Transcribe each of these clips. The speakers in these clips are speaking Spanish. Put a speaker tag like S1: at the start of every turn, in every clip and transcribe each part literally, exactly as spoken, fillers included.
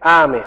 S1: Amén.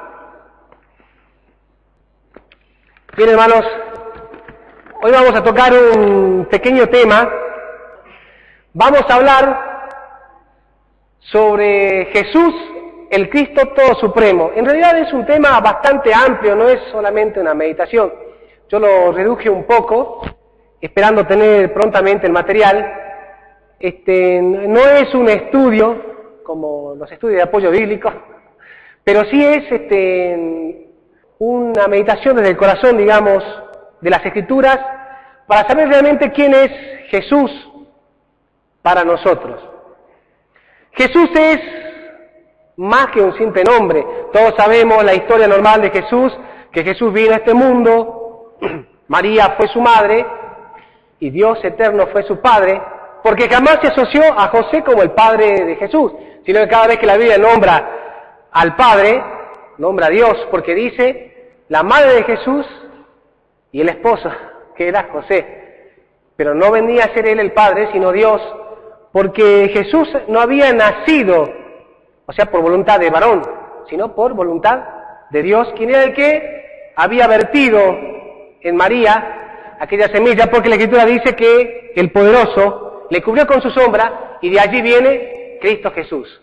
S1: Bien, hermanos, hoy vamos a tocar un pequeño tema. Vamos a hablar sobre Jesús, el Cristo Todo Supremo. En realidad es un tema bastante amplio, no es solamente una meditación. Yo lo reduje un poco, esperando tener prontamente el material. Este, no es un estudio, como los estudios de apoyo bíblico, pero sí es este, una meditación desde el corazón, digamos, de las Escrituras, para saber realmente quién es Jesús para nosotros. Jesús es más que un simple nombre. Todos sabemos la historia normal de Jesús, que Jesús vino a este mundo, María fue su madre, y Dios eterno fue su padre, porque jamás se asoció a José como el padre de Jesús, sino que cada vez que la Biblia nombra al Padre, nombra a Dios, porque dice la madre de Jesús y el esposo, que era José. Pero no venía a ser él el Padre, sino Dios, porque Jesús no había nacido, o sea, por voluntad de varón, sino por voluntad de Dios, quien era el que había vertido en María aquella semilla, porque la Escritura dice que el poderoso le cubrió con su sombra, y de allí viene Cristo Jesús.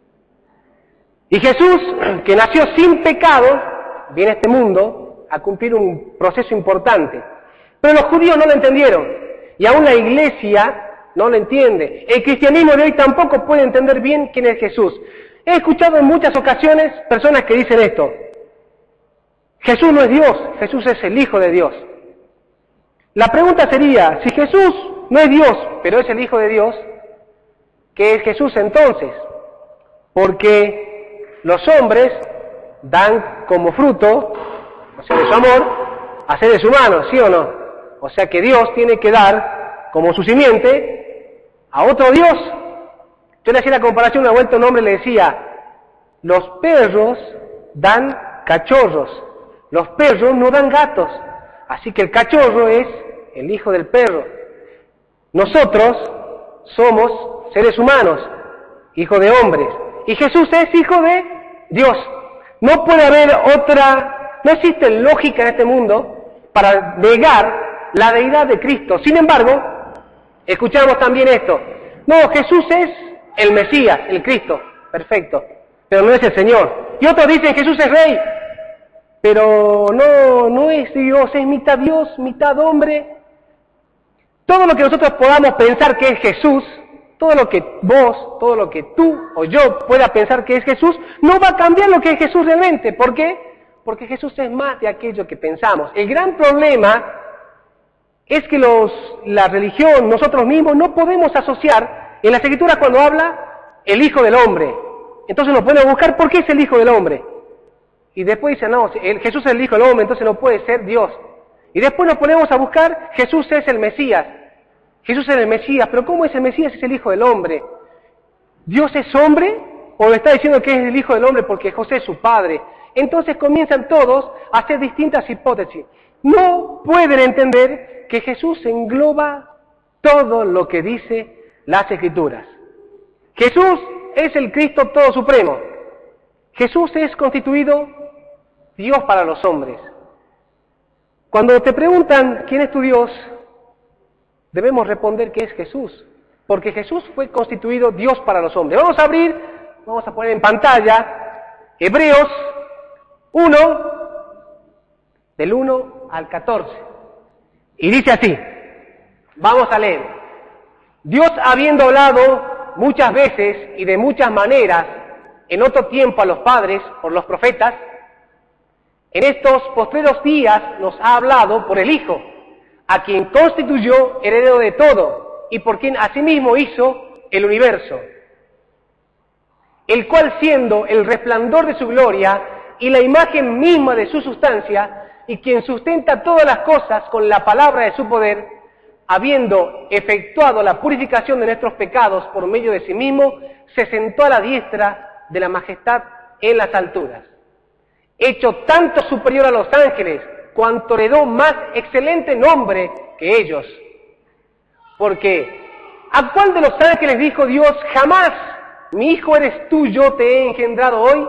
S1: Y Jesús, que nació sin pecado, viene a este mundo a cumplir un proceso importante. Pero los judíos no lo entendieron, y aún la iglesia no lo entiende. El cristianismo de hoy tampoco puede entender bien quién es Jesús. He escuchado en muchas ocasiones personas que dicen esto: Jesús no es Dios, Jesús es el Hijo de Dios. La pregunta sería, si Jesús no es Dios, pero es el Hijo de Dios, ¿qué es Jesús entonces? Porque los hombres dan como fruto, o sea, de su amor, a seres humanos, ¿sí o no? O sea que Dios tiene que dar como su simiente a otro Dios. Yo le hacía la comparación, una vuelta un hombre le decía, los perros dan cachorros, los perros no dan gatos, así que el cachorro es el hijo del perro. Nosotros somos seres humanos, hijos de hombres, y Jesús es hijo de Dios. No puede haber otra, no existe lógica en este mundo para negar la deidad de Cristo. Sin embargo, escuchamos también esto: no, Jesús es el Mesías, el Cristo, perfecto, pero no es el Señor. Y otros dicen Jesús es rey, pero no, no es Dios, es mitad Dios, mitad hombre. Todo lo que nosotros podamos pensar que es Jesús, todo lo que vos, todo lo que tú o yo pueda pensar que es Jesús, no va a cambiar lo que es Jesús realmente. ¿Por qué? Porque Jesús es más de aquello que pensamos. El gran problema es que los, la religión, nosotros mismos, no podemos asociar en las Escrituras cuando habla el Hijo del Hombre. Entonces nos podemos buscar por qué es el Hijo del Hombre. Y después dicen, no, el, Jesús es el Hijo del Hombre, entonces no puede ser Dios. Y después nos ponemos a buscar, Jesús es el Mesías. Jesús es el Mesías, pero ¿cómo es el Mesías? Es el Hijo del Hombre. ¿Dios es hombre? ¿O le está diciendo que es el Hijo del Hombre porque José es su padre? Entonces comienzan todos a hacer distintas hipótesis. No pueden entender que Jesús engloba todo lo que dice las Escrituras. Jesús es el Cristo Todo Supremo. Jesús es constituido Dios para los hombres. Cuando te preguntan quién es tu Dios, debemos responder que es Jesús, porque Jesús fue constituido Dios para los hombres. Vamos a abrir, vamos a poner en pantalla Hebreos uno, del uno al catorce. Y dice así, vamos a leer: Dios, habiendo hablado muchas veces y de muchas maneras en otro tiempo a los padres por los profetas, en estos postreros días nos ha hablado por el Hijo, a quien constituyó heredero de todo, y por quien asimismo hizo el universo, el cual, siendo el resplandor de su gloria y la imagen misma de su sustancia, y quien sustenta todas las cosas con la palabra de su poder, habiendo efectuado la purificación de nuestros pecados por medio de sí mismo, se sentó a la diestra de la majestad en las alturas, hecho tanto superior a los ángeles, cuanto heredó más excelente nombre que ellos. Porque, ¿a cuál de los ángeles dijo Dios jamás: mi hijo eres tú, yo te he engendrado hoy?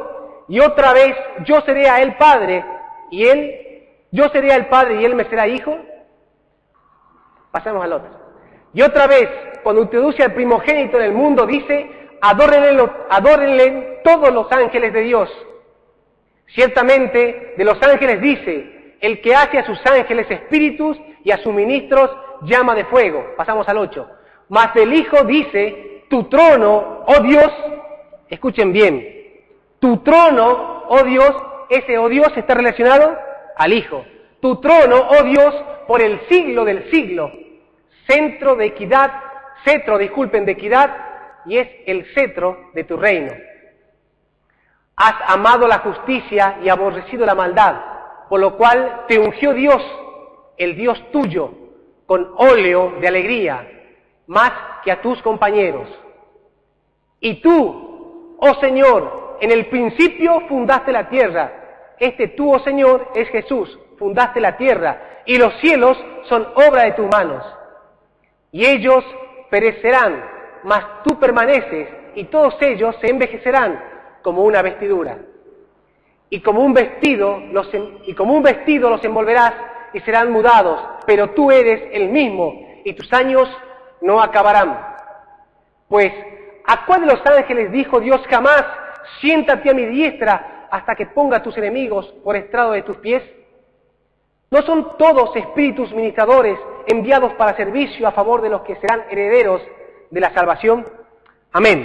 S1: y otra vez yo seré a él padre, y él, yo seré a él padre y él me será hijo. Pasamos al otro. Y otra vez, cuando introduce al primogénito en el mundo, dice, adórenle, adórenle todos los ángeles de Dios. Ciertamente, de los ángeles dice, el que hace a sus ángeles espíritus y a sus ministros llama de fuego. Pasamos al ocho. Mas del Hijo dice, tu trono, oh Dios, escuchen bien, tu trono, oh Dios, ese oh Dios está relacionado al Hijo. Tu trono, oh Dios, por el siglo del siglo, centro de equidad, cetro, disculpen, de equidad, y es el cetro de tu reino. Has amado la justicia y aborrecido la maldad, por lo cual te ungió Dios, el Dios tuyo, con óleo de alegría, más que a tus compañeros. Y tú, oh Señor, en el principio fundaste la tierra. Este tú, oh Señor, es Jesús, fundaste la tierra, y los cielos son obra de tus manos. Y ellos perecerán, mas tú permaneces, y todos ellos se envejecerán como una vestidura. Y como un vestido los, y como un vestido los envolverás, y serán mudados, pero tú eres el mismo, y tus años no acabarán. Pues, ¿a cuál de los ángeles dijo Dios jamás, siéntate a mi diestra hasta que ponga a tus enemigos por estrado de tus pies? ¿No son todos espíritus ministradores enviados para servicio a favor de los que serán herederos de la salvación? Amén.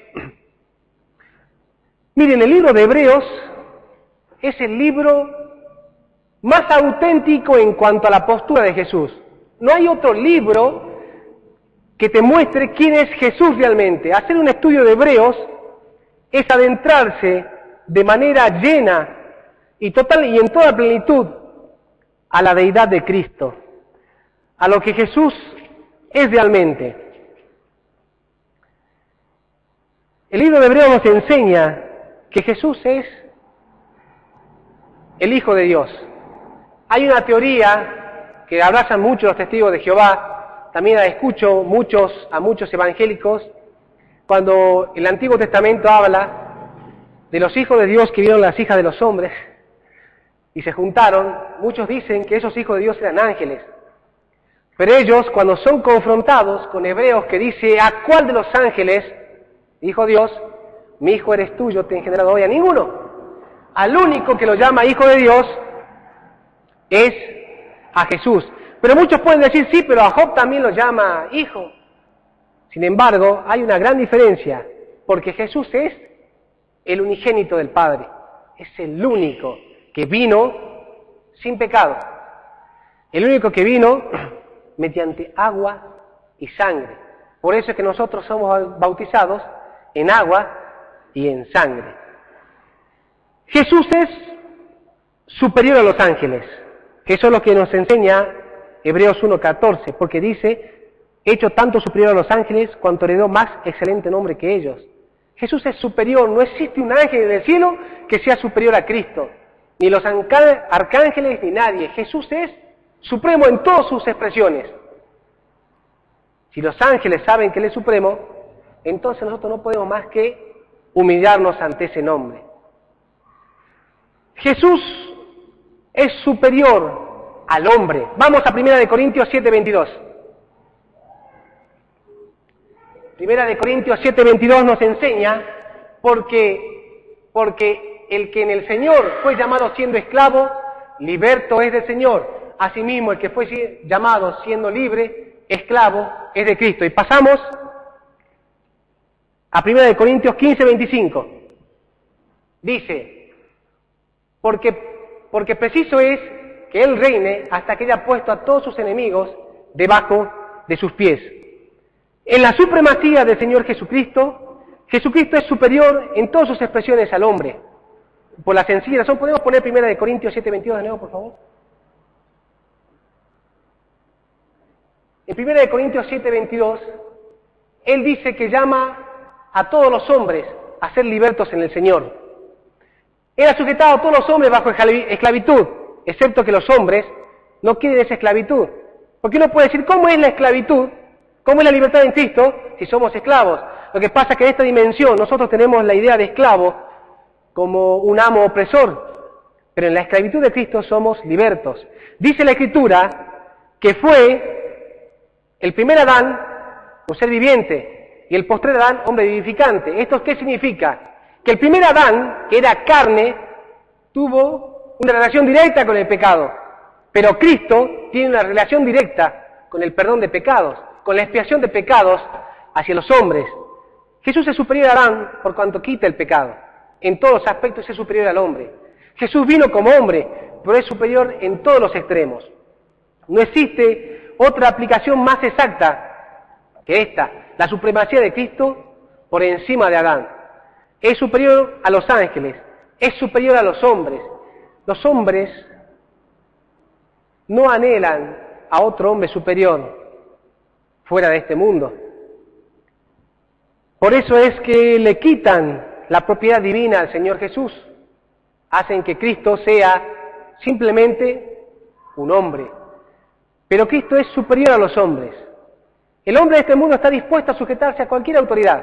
S1: Miren, el libro de Hebreos es el libro más auténtico en cuanto a la postura de Jesús. No hay otro libro que te muestre quién es Jesús realmente. Hacer un estudio de Hebreos es adentrarse de manera llena y total y en toda plenitud a la deidad de Cristo, a lo que Jesús es realmente. El libro de Hebreos nos enseña que Jesús es el Hijo de Dios. Hay una teoría que abrazan muchos los testigos de Jehová, también la escucho muchos, a muchos evangélicos, cuando el Antiguo Testamento habla de los hijos de Dios que vieron las hijas de los hombres y se juntaron. Muchos dicen que esos hijos de Dios eran ángeles, pero ellos, cuando son confrontados con Hebreos que dice, ¿a cuál de los ángeles, dijo Dios, mi hijo eres tú, yo te he engendrado hoy? A ninguno. Al único que lo llama hijo de Dios es a Jesús. Pero muchos pueden decir, sí, pero a Job también lo llama hijo. Sin embargo, hay una gran diferencia, porque Jesús es el unigénito del Padre. Es el único que vino sin pecado. El único que vino mediante agua y sangre. Por eso es que nosotros somos bautizados en agua y en sangre. Jesús es superior a los ángeles. Eso es lo que nos enseña Hebreos uno catorce, porque dice, hecho tanto superior a los ángeles, cuanto heredó más excelente nombre que ellos. Jesús es superior, no existe un ángel en el cielo que sea superior a Cristo, ni los arcángeles ni nadie. Jesús es supremo en todas sus expresiones. Si los ángeles saben que Él es supremo, entonces nosotros no podemos más que humillarnos ante ese nombre. Jesús es superior al hombre. Vamos a Primera de Corintios siete veintidós. Primera de Corintios siete veintidós nos enseña porque, porque el que en el Señor fue llamado siendo esclavo, liberto es del Señor. Asimismo, el que fue llamado siendo libre, esclavo, es de Cristo. Y pasamos a Primera de Corintios quince veinticinco. Dice, porque Porque preciso es que Él reine hasta que haya puesto a todos sus enemigos debajo de sus pies. En la supremacía del Señor Jesucristo, Jesucristo es superior en todas sus expresiones al hombre. Por la sencilla razón, ¿podemos poner Primera de Corintios siete veintidós de nuevo, por favor? En Primera de Corintios siete veintidós, Él dice que llama a todos los hombres a ser libertos en el Señor. Él ha sujetado a todos los hombres bajo esclavitud, excepto que los hombres no quieren esa esclavitud. Porque uno puede decir, ¿cómo es la esclavitud? ¿Cómo es la libertad en Cristo si somos esclavos? Lo que pasa es que en esta dimensión nosotros tenemos la idea de esclavo como un amo opresor, pero en la esclavitud de Cristo somos libertos. Dice la Escritura que fue el primer Adán un ser viviente y el postrer Adán hombre vivificante. ¿Esto qué significa? Que el primer Adán, que era carne, tuvo una relación directa con el pecado, pero Cristo tiene una relación directa con el perdón de pecados, con la expiación de pecados hacia los hombres. Jesús es superior a Adán por cuanto quita el pecado. En todos los aspectos es superior al hombre. Jesús vino como hombre, pero es superior en todos los extremos. No existe otra aplicación más exacta que esta, la supremacía de Cristo por encima de Adán. Es superior a los ángeles, es superior a los hombres. Los hombres no anhelan a otro hombre superior fuera de este mundo. Por eso es que le quitan la propiedad divina al Señor Jesús. Hacen que Cristo sea simplemente un hombre. Pero Cristo es superior a los hombres. El hombre de este mundo está dispuesto a sujetarse a cualquier autoridad.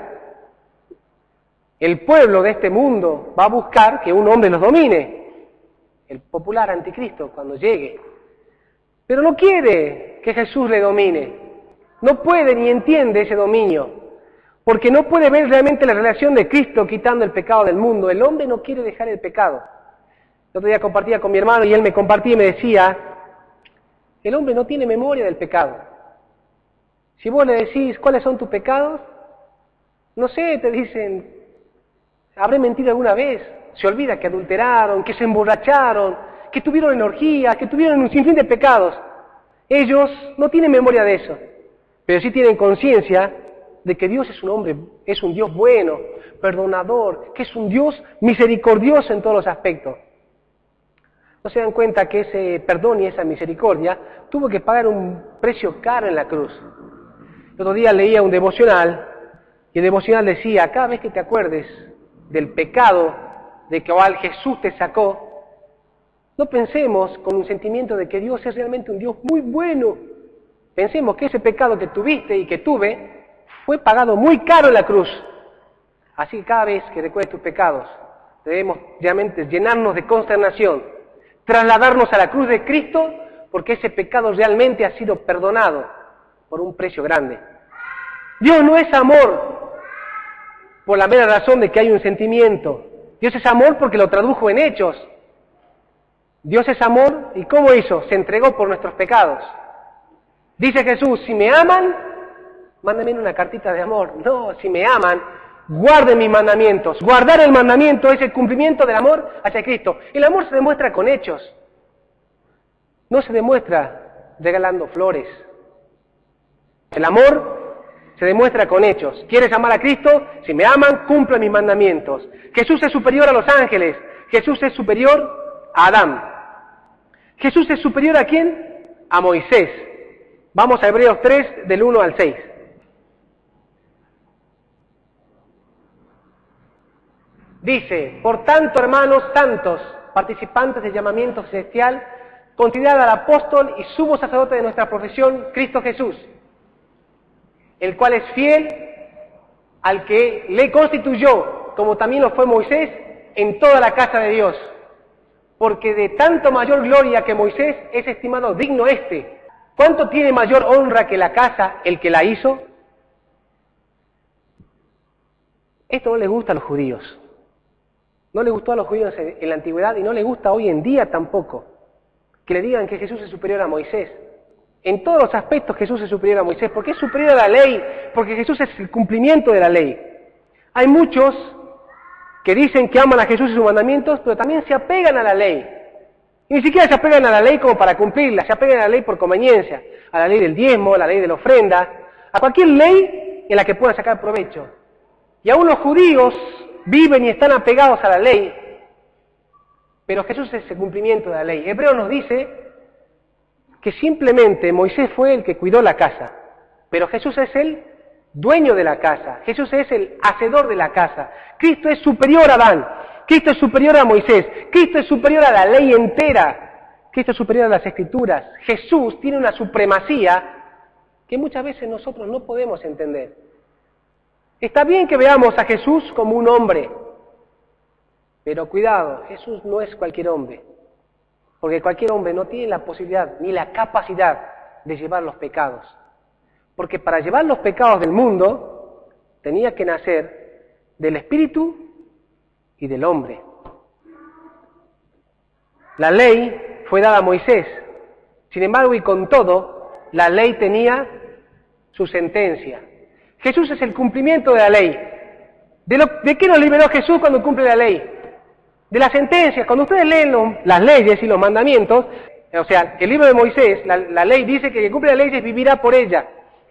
S1: El pueblo de este mundo va a buscar que un hombre los domine. El popular anticristo cuando llegue. Pero no quiere que Jesús le domine. No puede ni entiende ese dominio. Porque no puede ver realmente la relación de Cristo quitando el pecado del mundo. El hombre no quiere dejar el pecado. El otro día compartía con mi hermano y él me compartía y me decía, el hombre no tiene memoria del pecado. Si vos le decís, ¿cuáles son tus pecados? No sé, te dicen, ¿habré mentido alguna vez? Se olvida que adulteraron, que se emborracharon, que tuvieron energía, que tuvieron un sinfín de pecados. Ellos no tienen memoria de eso, pero sí tienen conciencia de que Dios es un hombre, es un Dios bueno, perdonador, que es un Dios misericordioso en todos los aspectos. No se dan cuenta que ese perdón y esa misericordia tuvo que pagar un precio caro en la cruz. El otro día leía un devocional, y el devocional decía, cada vez que te acuerdes del pecado de que cual Jesús te sacó, no pensemos con un sentimiento de que Dios es realmente un Dios muy bueno. Pensemos que ese pecado que tuviste y que tuve fue pagado muy caro en la cruz. Así que cada vez que recuerdes tus pecados, debemos realmente llenarnos de consternación, trasladarnos a la cruz de Cristo, porque ese pecado realmente ha sido perdonado por un precio grande. Dios no es amor por la mera razón de que hay un sentimiento. Dios es amor porque lo tradujo en hechos. Dios es amor, ¿y cómo hizo? Se entregó por nuestros pecados. Dice Jesús, si me aman, mándenme una cartita de amor. No, si me aman, guarden mis mandamientos. Guardar el mandamiento es el cumplimiento del amor hacia Cristo. El amor se demuestra con hechos. No se demuestra regalando flores. El amor se demuestra con hechos. ¿Quieres amar a Cristo? Si me aman, cumple mis mandamientos. Jesús es superior a los ángeles. Jesús es superior a Adán. ¿Jesús es superior a quién? A Moisés. Vamos a Hebreos tres, del uno al seis. Dice, por tanto, hermanos santos, participantes del llamamiento celestial, considerad al apóstol y sumo sacerdote de nuestra profesión, Cristo Jesús, el cual es fiel al que le constituyó, como también lo fue Moisés, en toda la casa de Dios. Porque de tanto mayor gloria que Moisés es estimado digno éste. ¿Cuánto tiene mayor honra que la casa el que la hizo? Esto no le gusta a los judíos. No le gustó a los judíos en la antigüedad y no le gusta hoy en día tampoco. Que le digan que Jesús es superior a Moisés. En todos los aspectos Jesús es superior a Moisés. Porque es superior a la ley. Porque Jesús es el cumplimiento de la ley. Hay muchos que dicen que aman a Jesús y sus mandamientos, pero también se apegan a la ley. Y ni siquiera se apegan a la ley como para cumplirla, se apegan a la ley por conveniencia, a la ley del diezmo, a la ley de la ofrenda, a cualquier ley en la que puedan sacar provecho. Y aún los judíos viven y están apegados a la ley, pero Jesús es el cumplimiento de la ley. Hebreo nos dice que simplemente Moisés fue el que cuidó la casa, pero Jesús es el dueño de la casa, Jesús es el hacedor de la casa. Cristo es superior a Adán, Cristo es superior a Moisés, Cristo es superior a la ley entera, Cristo es superior a las Escrituras. Jesús tiene una supremacía que muchas veces nosotros no podemos entender. Está bien que veamos a Jesús como un hombre, Pero cuidado, Jesús no es cualquier hombre, porque cualquier hombre no tiene la posibilidad ni la capacidad de llevar los pecados. Porque para llevar los pecados del mundo tenía que nacer del Espíritu y del hombre. La ley fue dada a Moisés, sin embargo y con todo, la ley tenía su sentencia. Jesús es el cumplimiento de la ley. ¿De, lo, ¿De qué nos liberó Jesús cuando cumple la ley? De las sentencias. Cuando ustedes leen lo, las leyes y los mandamientos, o sea, el libro de Moisés, la, la ley dice que el que cumple la ley vivirá por ella.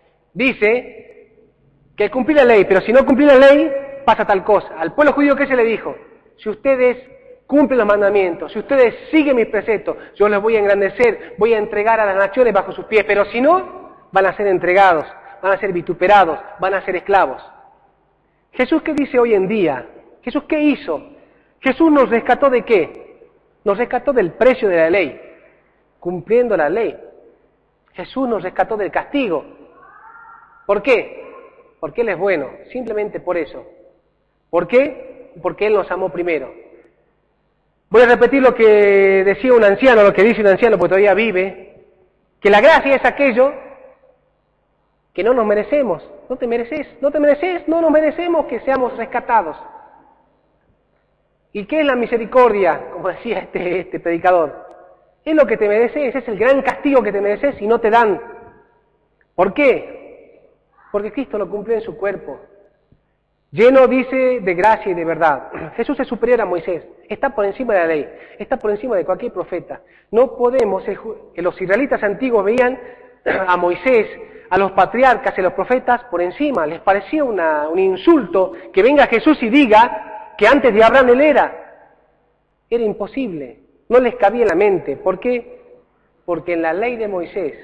S1: Dice que cumplir la ley, pero si no cumplir la ley, pasa tal cosa. Al pueblo judío, ¿qué se le dijo? Si ustedes cumplen los mandamientos, si ustedes siguen mis preceptos, yo les voy a engrandecer, voy a entregar a las naciones bajo sus pies, pero si no, van a ser entregados, van a ser vituperados, van a ser esclavos. Jesús, ¿qué dice hoy en día? Jesús, ¿qué hizo? Jesús nos rescató ¿de qué? Nos rescató del precio de la ley, cumpliendo la ley. Jesús nos rescató del castigo. ¿Por qué? Porque Él es bueno, simplemente por eso. ¿Por qué? Porque Él nos amó primero. Voy a repetir lo que decía un anciano, lo que dice un anciano, porque todavía vive, que la gracia es aquello que no nos merecemos. No te mereces, no te mereces, no nos merecemos que seamos rescatados. ¿Y qué es la misericordia? Como decía este, este predicador. Es lo que te mereces, es el gran castigo que te mereces y no te dan. ¿Por qué? Porque Cristo lo cumplió en su cuerpo. Lleno, dice, de gracia y de verdad. Jesús es superior a Moisés, está por encima de la ley, está por encima de cualquier profeta. No podemos, los israelitas antiguos veían a Moisés, a los patriarcas y a los profetas por encima. Les parecía una, un insulto que venga Jesús y diga que antes de Abraham él era. Era imposible, no les cabía en la mente. ¿Por qué? Porque en la ley de Moisés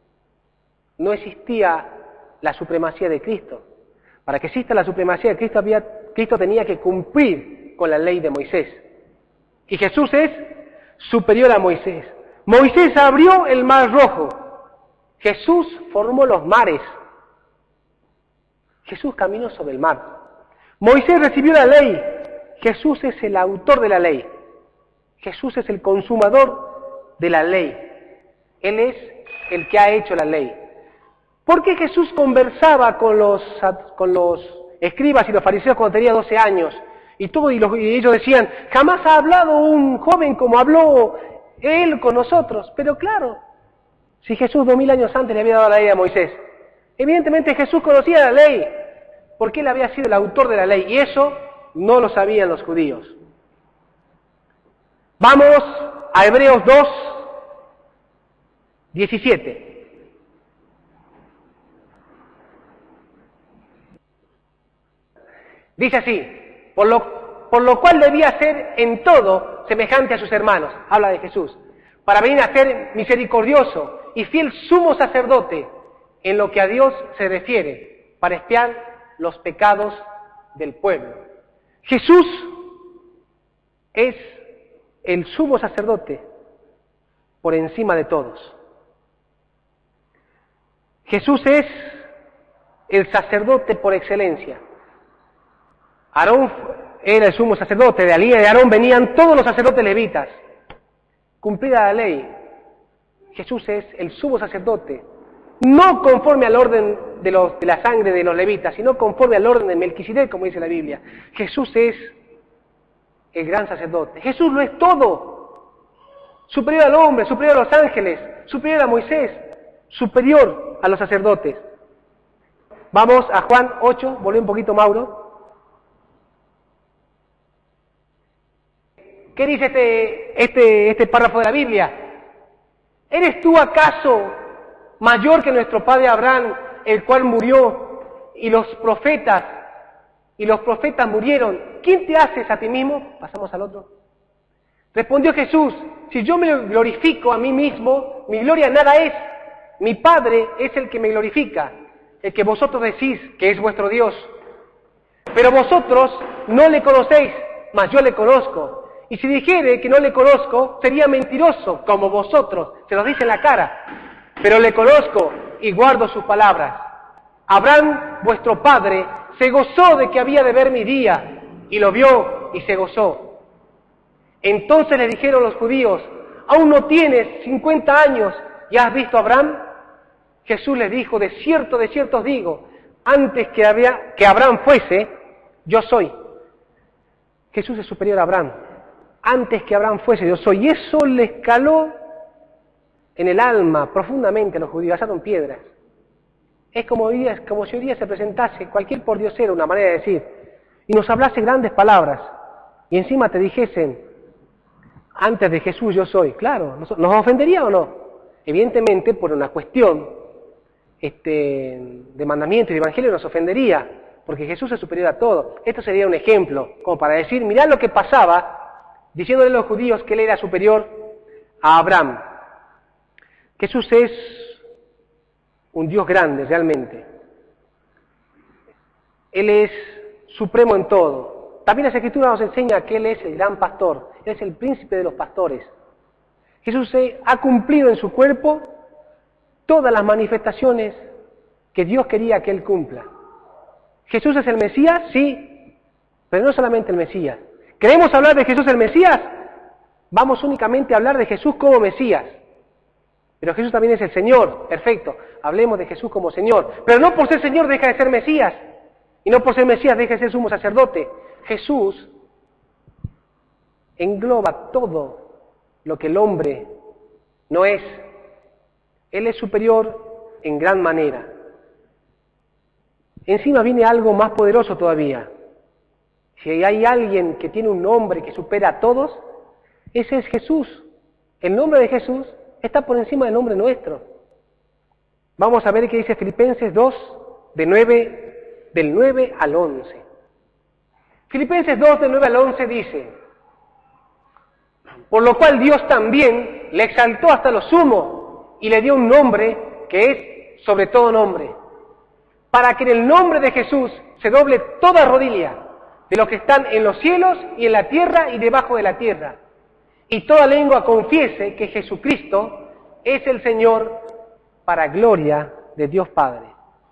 S1: no existía la supremacía de Cristo. Para que exista la supremacía de Cristo, había, Cristo tenía que cumplir con la ley de Moisés. Y Jesús es superior a Moisés. Moisés abrió el mar rojo. Jesús formó los mares. Jesús caminó sobre el mar. Moisés recibió la ley. Jesús es el autor de la ley. Jesús es el consumador de la ley. Él es el que ha hecho la ley. ¿Por qué Jesús conversaba con los, con los escribas y los fariseos cuando tenía doce años? Y, todo, y, los, y ellos decían, jamás ha hablado un joven como habló él con nosotros. Pero claro, si Jesús dos mil años antes le había dado la ley a Moisés, evidentemente Jesús conocía la ley, porque él había sido el autor de la ley, y eso no lo sabían los judíos. Vamos a Hebreos dos, diecisiete. Dice así, por lo, por lo cual debía ser en todo semejante a sus hermanos, habla de Jesús, para venir a ser misericordioso y fiel sumo sacerdote en lo que a Dios se refiere, para expiar los pecados del pueblo. Jesús es el sumo sacerdote por encima de todos. Jesús es el sacerdote por excelencia. Aarón era el sumo sacerdote, de la línea de Aarón venían todos los sacerdotes levitas. Cumplida la ley, Jesús es el sumo sacerdote, no conforme al orden de, los, de la sangre de los levitas, sino conforme al orden de Melquisedec, como dice la Biblia. Jesús es el gran sacerdote. Jesús lo es todo. Superior al hombre, superior a los ángeles, superior a Moisés, superior a los sacerdotes. Vamos a Juan ocho, volvé un poquito Mauro. ¿Qué dice este, este, este párrafo de la Biblia? ¿Eres tú acaso mayor que nuestro padre Abraham, el cual murió, y los profetas, y los profetas murieron? ¿Quién te haces a ti mismo? Pasamos al otro. Respondió Jesús, si yo me glorifico a mí mismo, mi gloria nada es. Mi Padre es el que me glorifica, el que vosotros decís que es vuestro Dios. Pero vosotros no le conocéis, mas yo le conozco. Y si dijere que no le conozco, sería mentiroso, como vosotros, se los dice en la cara. Pero le conozco y guardo sus palabras. Abraham, vuestro padre, se gozó de que había de ver mi día, y lo vio y se gozó. Entonces le dijeron los judíos, ¿aún no tienes cincuenta años y has visto a Abraham? Jesús les dijo, de cierto, de cierto os digo, antes que, había, que Abraham fuese, yo soy. Jesús es superior a Abraham. Antes que Abraham fuese, yo soy. Y eso les caló en el alma profundamente a los judíos, asaron piedras. Es como, hoy día, como si hoy día se presentase cualquier pordiosero, una manera de decir, y nos hablase grandes palabras, y encima te dijesen, antes de Jesús yo soy. Claro, ¿nos, nos ofendería o no? Evidentemente, por una cuestión este, de mandamiento y de evangelio nos ofendería, porque Jesús es superior a todo. Esto sería un ejemplo, como para decir, mirad lo que pasaba, diciéndole a los judíos que él era superior a Abraham. Jesús es un Dios grande, realmente. Él es supremo en todo. También la Escritura nos enseña que Él es el gran pastor, Él es el príncipe de los pastores. Jesús ha cumplido en su cuerpo todas las manifestaciones que Dios quería que Él cumpla. ¿Jesús es el Mesías? Sí, pero no solamente el Mesías. ¿Queremos hablar de Jesús el Mesías? Vamos únicamente a hablar de Jesús como Mesías. Pero Jesús también es el Señor, perfecto, hablemos de Jesús como Señor. Pero no por ser Señor deja de ser Mesías, y no por ser Mesías deja de ser sumo sacerdote. Jesús engloba todo lo que el hombre no es. Él es superior en gran manera. Encima viene algo más poderoso todavía. Si hay alguien que tiene un nombre que supera a todos, ese es Jesús. El nombre de Jesús está por encima del nombre nuestro. Vamos a ver qué dice Filipenses dos, de nueve, del nueve al once. Filipenses dos, del nueve al once dice, por lo cual Dios también le exaltó hasta lo sumo y le dio un nombre que es sobre todo nombre, para que en el nombre de Jesús se doble toda rodilla de los que están en los cielos y en la tierra y debajo de la tierra, y toda lengua confiese que Jesucristo es el Señor, para gloria de Dios Padre.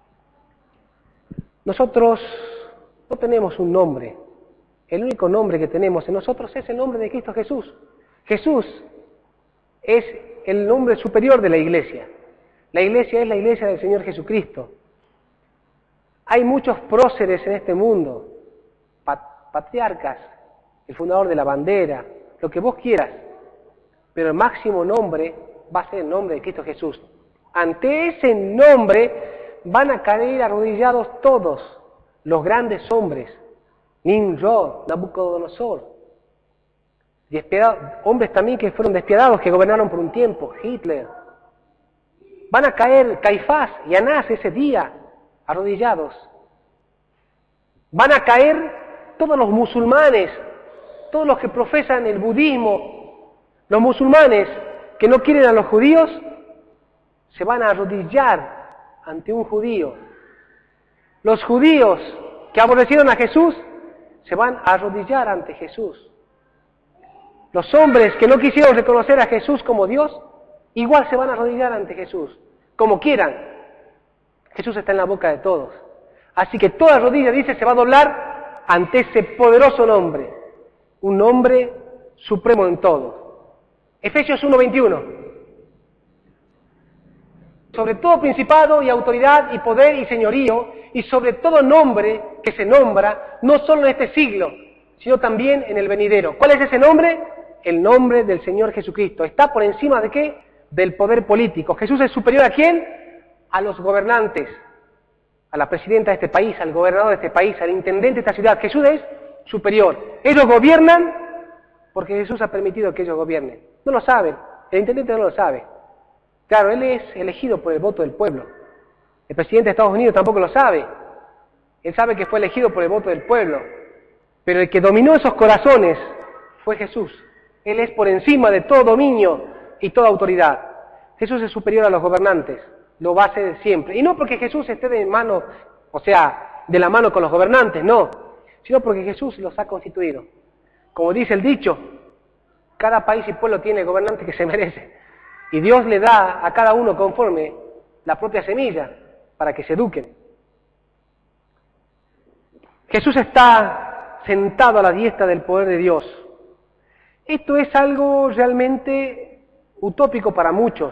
S1: Nosotros no tenemos un nombre. El único nombre que tenemos en nosotros es el nombre de Cristo Jesús. Jesús es el nombre superior de la iglesia. La iglesia es la iglesia del Señor Jesucristo. Hay muchos próceres en este mundo, pat- patriarcas, el fundador de la bandera, lo que vos quieras, pero el máximo nombre va a ser el nombre de Cristo Jesús. Ante ese nombre van a caer arrodillados todos los grandes hombres, Nimrod, Nabucodonosor, despiadados, hombres también que fueron despiadados, que gobernaron por un tiempo, Hitler. Van a caer Caifás y Anás ese día, arrodillados. Van a caer todos los musulmanes, todos los que profesan el budismo, los musulmanes que no quieren a los judíos, se van a arrodillar ante un judío. Los judíos que aborrecieron a Jesús, se van a arrodillar ante Jesús. Los hombres que no quisieron reconocer a Jesús como Dios, igual se van a arrodillar ante Jesús, como quieran. Jesús está en la boca de todos. Así que toda rodilla, dice, se va a doblar ante ese poderoso nombre, un nombre supremo en todo. Efesios uno veintiuno. Sobre todo principado y autoridad y poder y señorío, y sobre todo nombre que se nombra, no solo en este siglo, sino también en el venidero. ¿Cuál es ese nombre? El nombre del Señor Jesucristo. ¿Está por encima de qué? Del poder político. ¿Jesús es superior a quién? A los gobernantes, a la presidenta de este país, al gobernador de este país, al intendente de esta ciudad. Jesús es superior. Ellos gobiernan porque Jesús ha permitido que ellos gobiernen. No lo saben, el intendente no lo sabe. Claro, él es elegido por el voto del pueblo. El presidente de Estados Unidos tampoco lo sabe. Él sabe que fue elegido por el voto del pueblo. Pero el que dominó esos corazones fue Jesús. Él es por encima de todo dominio y toda autoridad. Jesús es superior a los gobernantes. Lo va a ser siempre. Y no porque Jesús esté de mano, o sea, de la mano con los gobernantes, no. Sino porque Jesús los ha constituido. Como dice el dicho, cada país y pueblo tiene el gobernante que se merece. Y Dios le da a cada uno conforme la propia semilla para que se eduquen. Jesús está sentado a la diestra del poder de Dios. Esto es algo realmente utópico para muchos.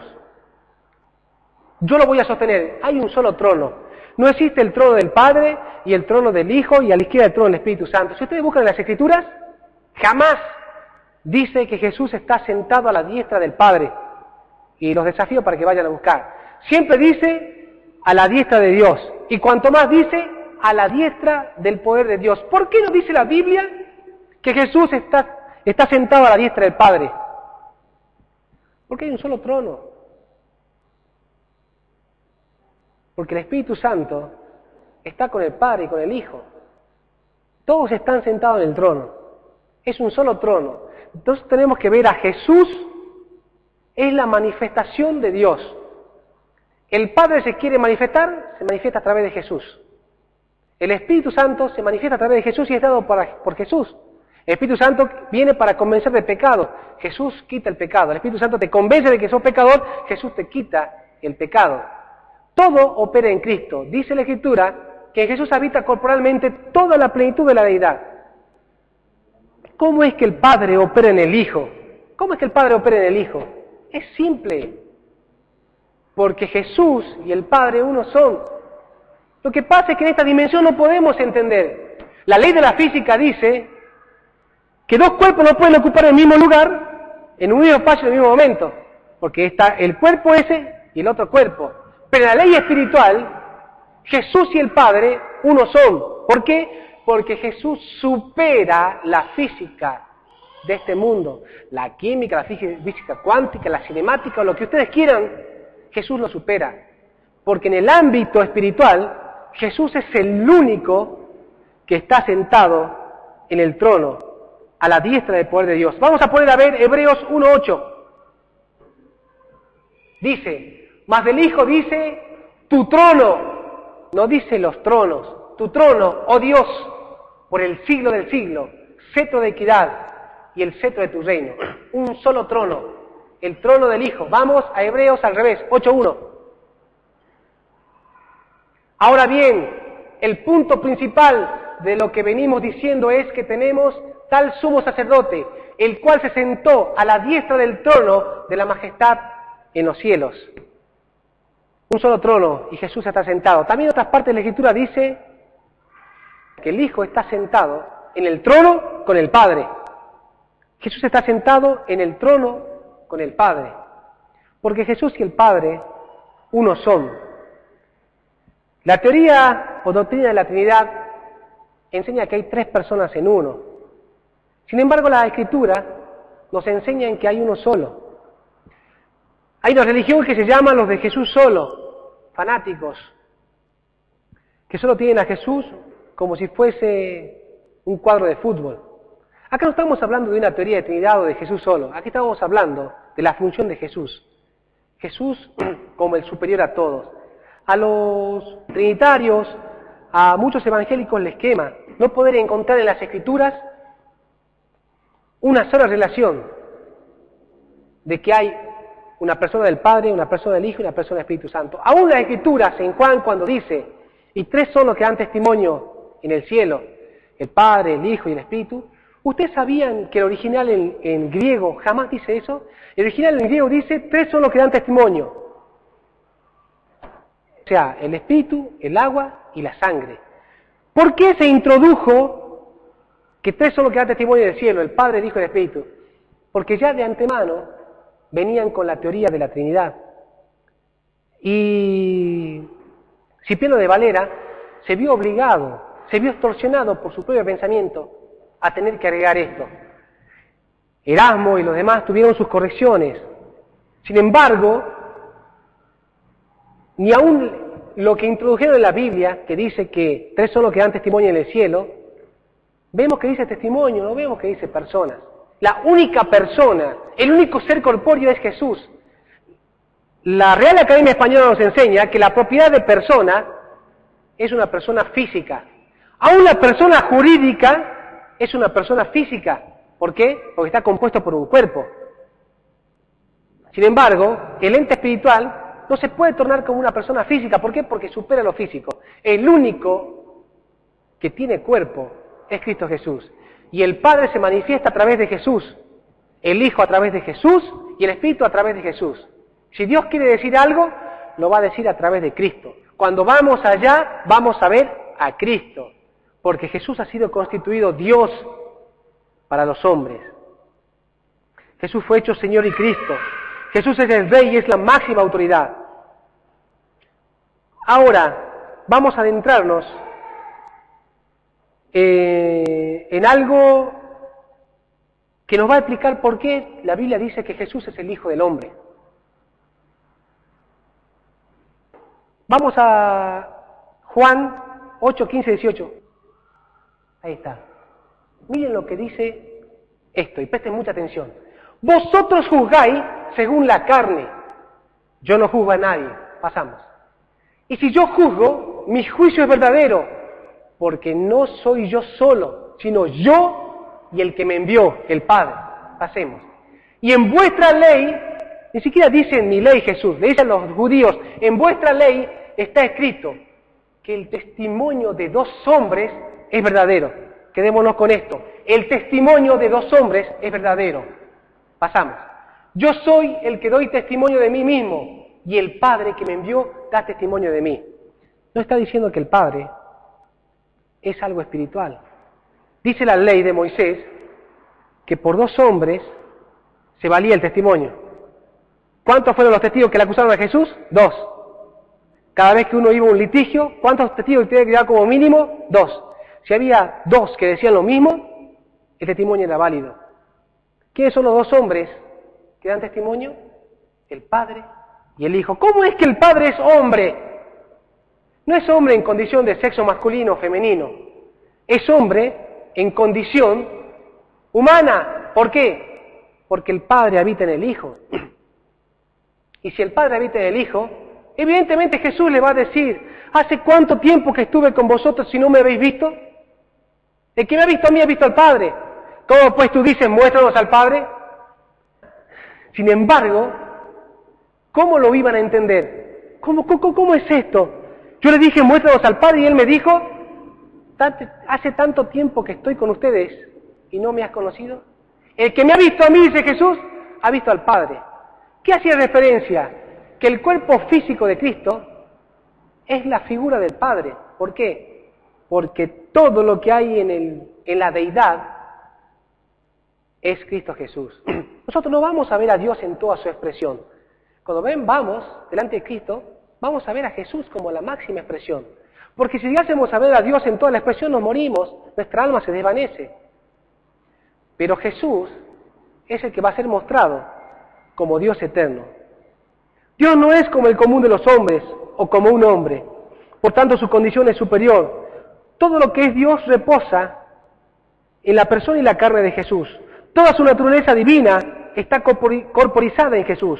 S1: Yo lo voy a sostener, hay un solo trono. No existe el trono del Padre y el trono del Hijo y a la izquierda el trono del Espíritu Santo. Si ustedes buscan en las Escrituras, jamás dice que Jesús está sentado a la diestra del Padre. Y los desafío para que vayan a buscar. Siempre dice a la diestra de Dios. Y cuanto más dice, a la diestra del poder de Dios. ¿Por qué no dice la Biblia que Jesús está, está sentado a la diestra del Padre? Porque hay un solo trono. Porque el Espíritu Santo está con el Padre y con el Hijo. Todos están sentados en el trono. Es un solo trono. Entonces tenemos que ver a Jesús, es la manifestación de Dios. El Padre se quiere manifestar, se manifiesta a través de Jesús. El Espíritu Santo se manifiesta a través de Jesús y es dado para, por Jesús. El Espíritu Santo viene para convencer del pecado. Jesús quita el pecado. El Espíritu Santo te convence de que sos pecador, Jesús te quita el pecado. Todo opera en Cristo. Dice la Escritura que en Jesús habita corporalmente toda la plenitud de la deidad. ¿Cómo es que el Padre opera en el Hijo? ¿Cómo es que el Padre opera en el Hijo? Es simple. Porque Jesús y el Padre uno son. Lo que pasa es que en esta dimensión no podemos entender. La ley de la física dice que dos cuerpos no pueden ocupar el mismo lugar en un mismo espacio en el mismo momento. Porque está el cuerpo ese y el otro cuerpo. Pero en la ley espiritual, Jesús y el Padre uno son. ¿Por qué? Porque Jesús supera la física de este mundo. La química, la física cuántica, la cinemática, o lo que ustedes quieran, Jesús lo supera. Porque en el ámbito espiritual, Jesús es el único que está sentado en el trono, a la diestra del poder de Dios. Vamos a poner a ver Hebreos uno ocho. Dice, mas del Hijo dice, tu trono, no dice los tronos, tu trono, oh Dios, por el siglo del siglo, cetro de equidad y el cetro de tu reino. Un solo trono, el trono del Hijo. Vamos a Hebreos al revés, ocho uno. Ahora bien, el punto principal de lo que venimos diciendo es que tenemos tal sumo sacerdote, el cual se sentó a la diestra del trono de la majestad en los cielos. Un solo trono y Jesús está sentado. También en otras partes de la Escritura dice que el Hijo está sentado en el trono con el Padre. Jesús está sentado en el trono con el Padre. Porque Jesús y el Padre uno son. La teoría o doctrina de la Trinidad enseña que hay tres personas en uno. Sin embargo, la Escritura nos enseña en que hay uno solo. Hay una religión que se llama los de Jesús solo, fanáticos, que solo tienen a Jesús como si fuese un cuadro de fútbol. Acá no estamos hablando de una teoría de Trinidad o de Jesús solo, aquí estamos hablando de la función de Jesús. Jesús como el superior a todos. A los trinitarios, a muchos evangélicos les quema no poder encontrar en las Escrituras una sola relación de que hay una persona del Padre, una persona del Hijo y una persona del Espíritu Santo. Aún las Escrituras en Juan cuando dice, y tres son los que dan testimonio en el cielo, el Padre, el Hijo y el Espíritu. ¿Ustedes sabían que el original en, en griego jamás dice eso? El original en griego dice, tres son los que dan testimonio. O sea, el Espíritu, el agua y la sangre. ¿Por qué se introdujo que tres son los que dan testimonio del cielo, el Padre, el Hijo y el Espíritu? Porque ya de antemano venían con la teoría de la Trinidad. Y Cipriano de Valera se vio obligado, se vio extorsionado por su propio pensamiento a tener que agregar esto. Erasmo y los demás tuvieron sus correcciones. Sin embargo, ni aún lo que introdujeron en la Biblia, que dice que tres son los que dan testimonio en el cielo, vemos que dice testimonio, no vemos que dice personas. La única persona, el único ser corpóreo es Jesús. La Real Academia Española nos enseña que la propiedad de persona es una persona física. Aún la persona jurídica es una persona física. ¿Por qué? Porque está compuesto por un cuerpo. Sin embargo, el ente espiritual no se puede tornar como una persona física. ¿Por qué? Porque supera lo físico. El único que tiene cuerpo es Cristo Jesús. Y el Padre se manifiesta a través de Jesús. El Hijo a través de Jesús y el Espíritu a través de Jesús. Si Dios quiere decir algo, lo va a decir a través de Cristo. Cuando vamos allá, vamos a ver a Cristo, porque Jesús ha sido constituido Dios para los hombres. Jesús fue hecho Señor y Cristo. Jesús es el Rey y es la máxima autoridad. Ahora, vamos a adentrarnos eh, en algo que nos va a explicar por qué la Biblia dice que Jesús es el Hijo del Hombre. Vamos a Juan ocho, quince, dieciocho. Ahí está. Miren lo que dice esto y presten mucha atención. Vosotros juzgáis según la carne. Yo no juzgo a nadie. Pasamos. Y si yo juzgo, mi juicio es verdadero, porque no soy yo solo, sino yo y el que me envió, el Padre. Pasemos. Y en vuestra ley, ni siquiera dice en mi ley Jesús, le dicen los judíos, en vuestra ley está escrito que el testimonio de dos hombres es verdadero. Quedémonos con esto. El testimonio de dos hombres es verdadero. Pasamos. Yo soy el que doy testimonio de mí mismo y el Padre que me envió da testimonio de mí. No está diciendo que el Padre es algo espiritual. Dice la ley de Moisés que por dos hombres se valía el testimonio. ¿Cuántos fueron los testigos que le acusaron a Jesús? Dos. Cada vez que uno iba a un litigio, ¿cuántos testigos tenía que dar como mínimo? Dos. Si había dos que decían lo mismo, el testimonio era válido. ¿Quiénes son los dos hombres que dan testimonio? El Padre y el Hijo. ¿Cómo es que el Padre es hombre? No es hombre en condición de sexo masculino o femenino. Es hombre en condición humana. ¿Por qué? Porque el Padre habita en el Hijo. Y si el Padre habita en el Hijo, evidentemente Jesús le va a decir, ¿hace cuánto tiempo que estuve con vosotros si no me habéis visto? El que me ha visto a mí ha visto al Padre. ¿Cómo pues tú dices, muéstranos al Padre? Sin embargo, ¿cómo lo iban a entender? ¿Cómo, cómo, cómo es esto? Yo le dije, muéstranos al Padre, y él me dijo, hace tanto tiempo que estoy con ustedes y no me has conocido. El que me ha visto a mí, dice Jesús, ha visto al Padre. ¿Qué hacía referencia? Que el cuerpo físico de Cristo es la figura del Padre. ¿Por qué? Porque todo lo que hay en, el, en la deidad es Cristo Jesús. Nosotros no vamos a ver a Dios en toda su expresión. Cuando ven, vamos delante de Cristo, vamos a ver a Jesús como la máxima expresión. Porque si llegásemos a ver a Dios en toda la expresión, nos morimos, nuestra alma se desvanece. Pero Jesús es el que va a ser mostrado como Dios eterno. Dios no es como el común de los hombres o como un hombre, por tanto su condición es superior. Todo lo que es Dios reposa en la persona y la carne de Jesús. Toda su naturaleza divina está corporizada en Jesús.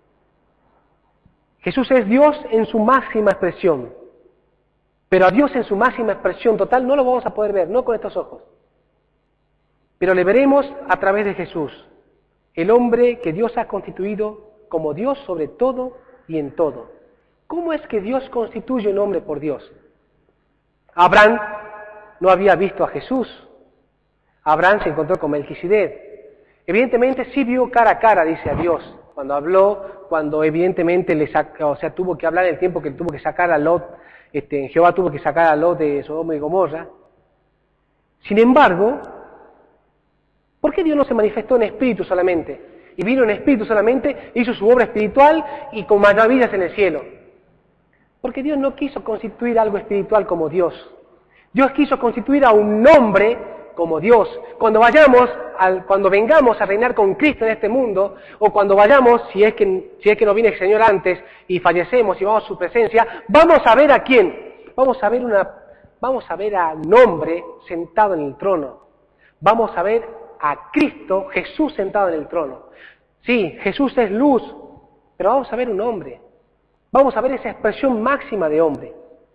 S1: Jesús es Dios en su máxima expresión, pero a Dios en su máxima expresión total no lo vamos a poder ver, no con estos ojos. Pero le veremos a través de Jesús, el hombre que Dios ha constituido como Dios sobre todo y en todo. ¿Cómo es que Dios constituye un hombre por Dios? Abraham no había visto a Jesús. Abraham se encontró con Melquisedec. Evidentemente sí vio cara a cara, dice a Dios, cuando habló, cuando evidentemente le sacó, o sea, tuvo que hablar en el tiempo que tuvo que sacar a Lot, este, Jehová tuvo que sacar a Lot de Sodoma y Gomorra. Sin embargo, ¿por qué Dios no se manifestó en espíritu solamente? Y vino en espíritu solamente, hizo su obra espiritual y con maravillas en el cielo. Porque Dios no quiso constituir algo espiritual como Dios. Dios quiso constituir a un hombre como Dios. Cuando vayamos, al, cuando vengamos a reinar con Cristo en este mundo, o cuando vayamos, si es que, si es que no viene el Señor antes y fallecemos y vamos a su presencia, vamos a ver a quién. Vamos a ver una, vamos a ver a un hombre sentado en el trono. Vamos a ver a Cristo, Jesús sentado en el trono. Sí, Jesús es luz, pero vamos a ver un hombre. Vamos a ver esa expresión máxima de hombre.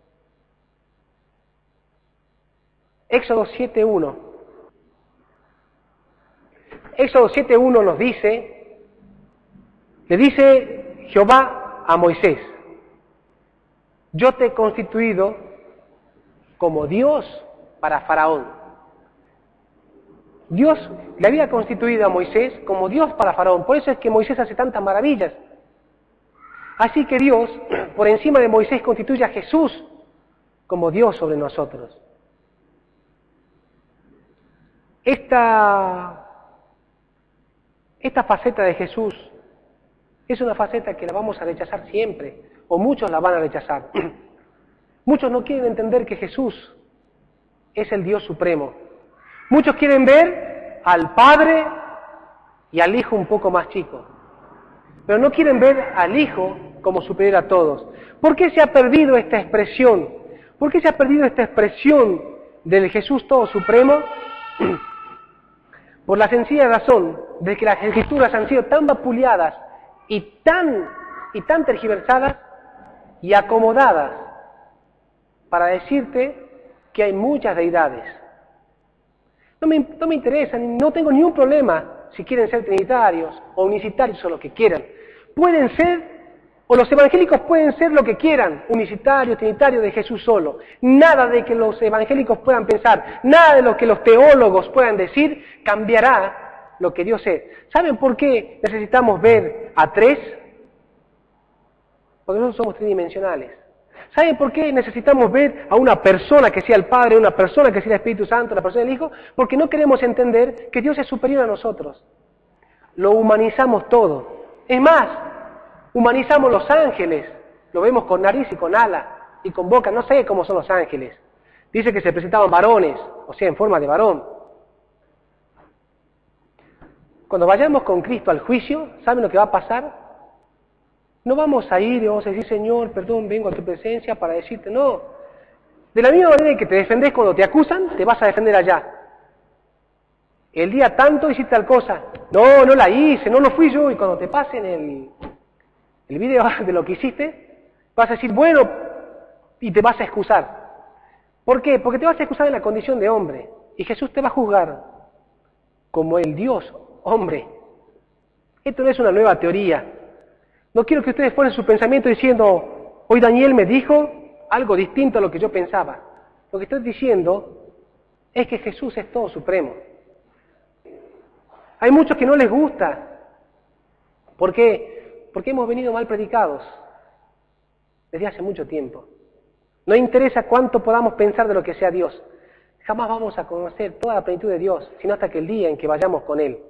S1: Éxodo siete uno. Éxodo siete uno nos dice, le dice Jehová a Moisés, yo te he constituido como Dios para Faraón. Dios le había constituido a Moisés como Dios para Faraón. Por eso es que Moisés hace tantas maravillas. Así que Dios, por encima de Moisés, constituye a Jesús como Dios sobre nosotros. Esta, esta faceta de Jesús es una faceta que la vamos a rechazar siempre, o muchos la van a rechazar. Muchos no quieren entender que Jesús es el Dios supremo. Muchos quieren ver al Padre y al Hijo un poco más chico, pero no quieren ver al Hijo como superior a todos. ¿Por qué se ha perdido esta expresión? ¿Por qué se ha perdido esta expresión del Jesús todo supremo? Por la sencilla razón de que las Escrituras han sido tan vapuleadas y tan, y tan tergiversadas y acomodadas para decirte que hay muchas deidades. No me, no me interesa, no tengo ningún problema si quieren ser trinitarios o unicitarios o lo que quieran. Pueden ser, o los evangélicos pueden ser lo que quieran, unicitarios, trinitarios, de Jesús solo. Nada de que los evangélicos puedan pensar, nada de lo que los teólogos puedan decir cambiará lo que Dios es. ¿Saben por qué necesitamos ver a tres? Porque nosotros somos tridimensionales. ¿Saben por qué necesitamos ver a una persona que sea el Padre, una persona que sea el Espíritu Santo, una persona del Hijo? Porque no queremos entender que Dios es superior a nosotros. Lo humanizamos todo. Es más, humanizamos los ángeles. Lo vemos con nariz y con ala y con boca. No sé cómo son los ángeles. Dice que se presentaban varones, o sea, en forma de varón. Cuando vayamos con Cristo al juicio, ¿saben lo que va a pasar? No vamos a ir y vamos a decir, Señor, perdón, vengo a tu presencia para decirte, no. De la misma manera que te defendés cuando te acusan, te vas a defender allá. El día tanto hiciste tal cosa. No, no la hice, no lo fui yo. Y cuando te pasen el, el video de lo que hiciste, vas a decir, bueno, y te vas a excusar. ¿Por qué? Porque te vas a excusar en la condición de hombre. Y Jesús te va a juzgar como el Dios hombre. Esto no es una nueva teoría. No quiero que ustedes ponen su pensamiento diciendo, hoy Daniel me dijo algo distinto a lo que yo pensaba. Lo que estoy diciendo es que Jesús es todo supremo. Hay muchos que no les gusta. ¿Por qué? Porque hemos venido mal predicados desde hace mucho tiempo. No interesa cuánto podamos pensar de lo que sea Dios. Jamás vamos a conocer toda la plenitud de Dios, sino hasta que el día en que vayamos con Él.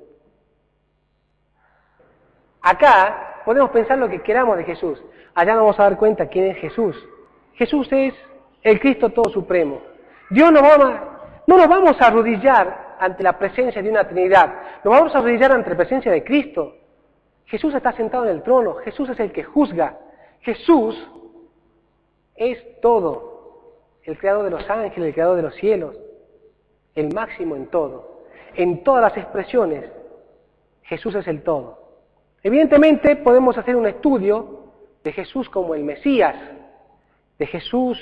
S1: Acá podemos pensar lo que queramos de Jesús. Allá nos vamos a dar cuenta quién es Jesús. Jesús es el Cristo todo supremo. Dios nos va a, no nos vamos a arrodillar ante la presencia de una Trinidad. Nos vamos a arrodillar ante la presencia de Cristo. Jesús está sentado en el trono. Jesús es el que juzga. Jesús es todo. El creador de los ángeles, el creador de los cielos. El máximo en todo. En todas las expresiones, Jesús es el todo. Evidentemente podemos hacer un estudio de Jesús como el Mesías, de Jesús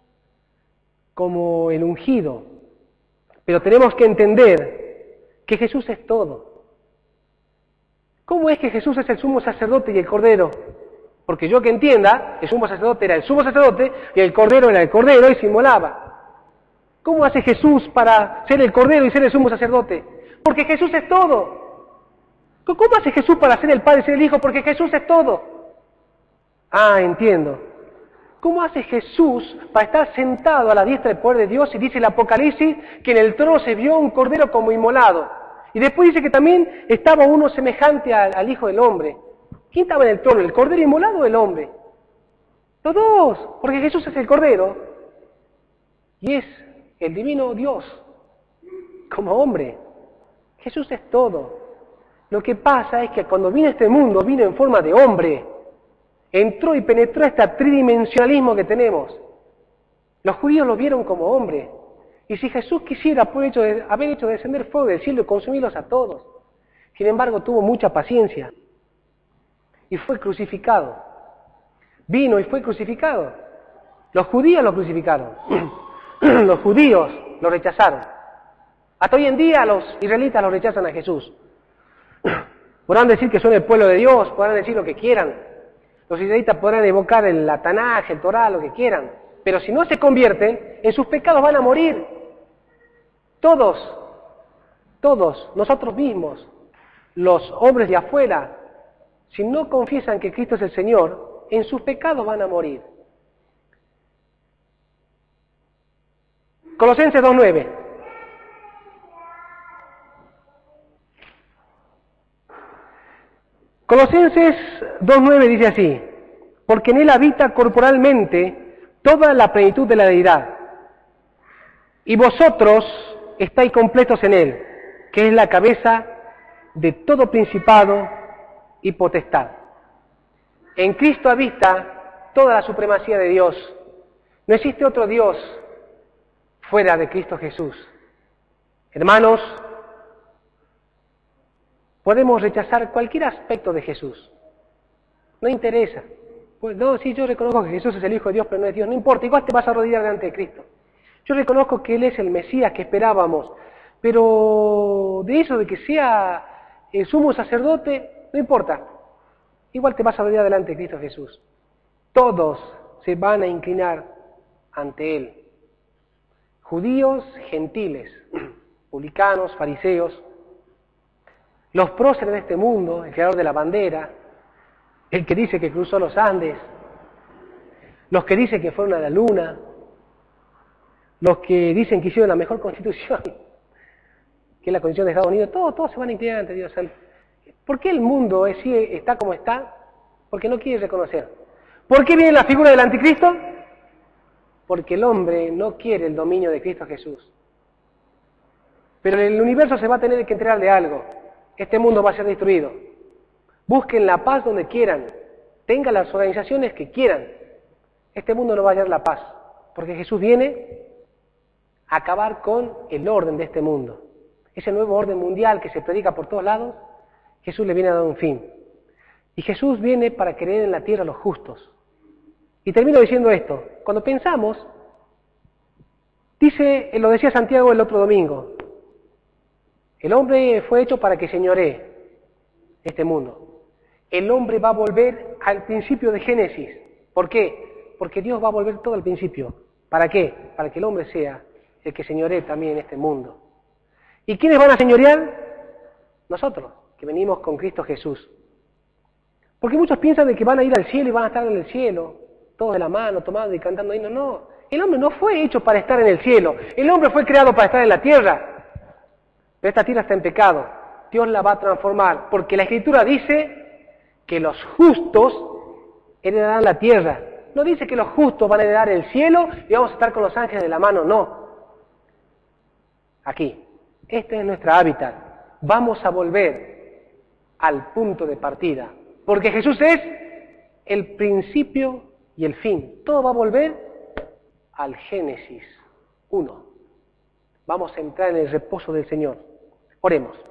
S1: como el ungido, pero tenemos que entender que Jesús es todo. ¿Cómo es que Jesús es el sumo sacerdote y el cordero? Porque yo que entienda, el sumo sacerdote era el sumo sacerdote y el cordero era el cordero y se inmolaba. ¿Cómo hace Jesús para ser el cordero y ser el sumo sacerdote? Porque Jesús es todo. ¿Cómo hace Jesús para ser el Padre y ser el Hijo? Porque Jesús es todo. Ah, entiendo. ¿Cómo hace Jesús para estar sentado a la diestra del poder de Dios? Y dice el Apocalipsis que en el trono se vio un cordero como inmolado. Y después dice que también estaba uno semejante al, al Hijo del Hombre. ¿Quién estaba en el trono? ¿El cordero inmolado o el hombre? Los dos, porque Jesús es el cordero y es el divino Dios como hombre. Jesús es todo. Lo que pasa es que cuando vino a este mundo, vino en forma de hombre. Entró y penetró este tridimensionalismo que tenemos. Los judíos lo vieron como hombre. Y si Jesús quisiera haber hecho, haber hecho descender fuego del cielo y consumirlos a todos, sin embargo tuvo mucha paciencia. Y fue crucificado. Vino y fue crucificado. Los judíos lo crucificaron. Los judíos lo rechazaron. Hasta hoy en día los israelitas lo rechazan a Jesús. Podrán decir que son el pueblo de Dios, podrán decir lo que quieran. Los israelitas podrán evocar el Tanaj, el Torá, lo que quieran. Pero si no se convierten, en sus pecados van a morir. Todos. Todos, nosotros mismos, los hombres de afuera, si no confiesan que Cristo es el Señor, en sus pecados van a morir. Colosenses dos nueve. Colosenses dos nueve dice así: porque en él habita corporalmente toda la plenitud de la deidad, y vosotros estáis completos en él, que es la cabeza de todo principado y potestad. En Cristo habita toda la supremacía de Dios. No existe otro Dios fuera de Cristo Jesús. Hermanos, podemos rechazar cualquier aspecto de Jesús. No interesa. Pues no, sí, yo reconozco que Jesús es el Hijo de Dios, pero no es Dios. No importa, igual te vas a arrodillar delante de Cristo. Yo reconozco que Él es el Mesías que esperábamos, pero de eso, de que sea el sumo sacerdote, no importa. Igual te vas a arrodillar delante de Cristo Jesús. Todos se van a inclinar ante Él. Judíos, gentiles, publicanos, fariseos, los próceres de este mundo, el creador de la bandera, el que dice que cruzó los Andes, los que dicen que fueron a la luna, los que dicen que hicieron la mejor constitución, que es la constitución de Estados Unidos, todos, todos se van a inclinar ante Dios. ¿Por qué el mundo es, está como está? Porque no quiere reconocer. ¿Por qué viene la figura del anticristo? Porque el hombre no quiere el dominio de Cristo Jesús. Pero el universo se va a tener que enterar de algo. Este mundo va a ser destruido. Busquen la paz donde quieran. Tengan las organizaciones que quieran. Este mundo no va a hallar la paz. Porque Jesús viene a acabar con el orden de este mundo. Ese nuevo orden mundial que se predica por todos lados, Jesús le viene a dar un fin. Y Jesús viene para creer en la tierra a los justos. Y termino diciendo esto. Cuando pensamos, dice, lo decía Santiago el otro domingo, el hombre fue hecho para que señoree este mundo. El hombre va a volver al principio de Génesis. ¿Por qué? Porque Dios va a volver todo al principio. ¿Para qué? Para que el hombre sea el que señoree también en este mundo. ¿Y quiénes van a señorear? Nosotros, que venimos con Cristo Jesús. Porque muchos piensan de que van a ir al cielo y van a estar en el cielo, todos de la mano, tomados y cantando himnos. No, el hombre no fue hecho para estar en el cielo. El hombre fue creado para estar en la tierra. Pero esta tierra está en pecado. Dios la va a transformar, porque la Escritura dice que los justos heredarán la tierra. No dice que los justos van a heredar el cielo y vamos a estar con los ángeles de la mano, no. Aquí, este es nuestro hábitat. Vamos a volver al punto de partida, porque Jesús es el principio y el fin. Todo va a volver al Génesis uno. Vamos a entrar en el reposo del Señor. Oremos.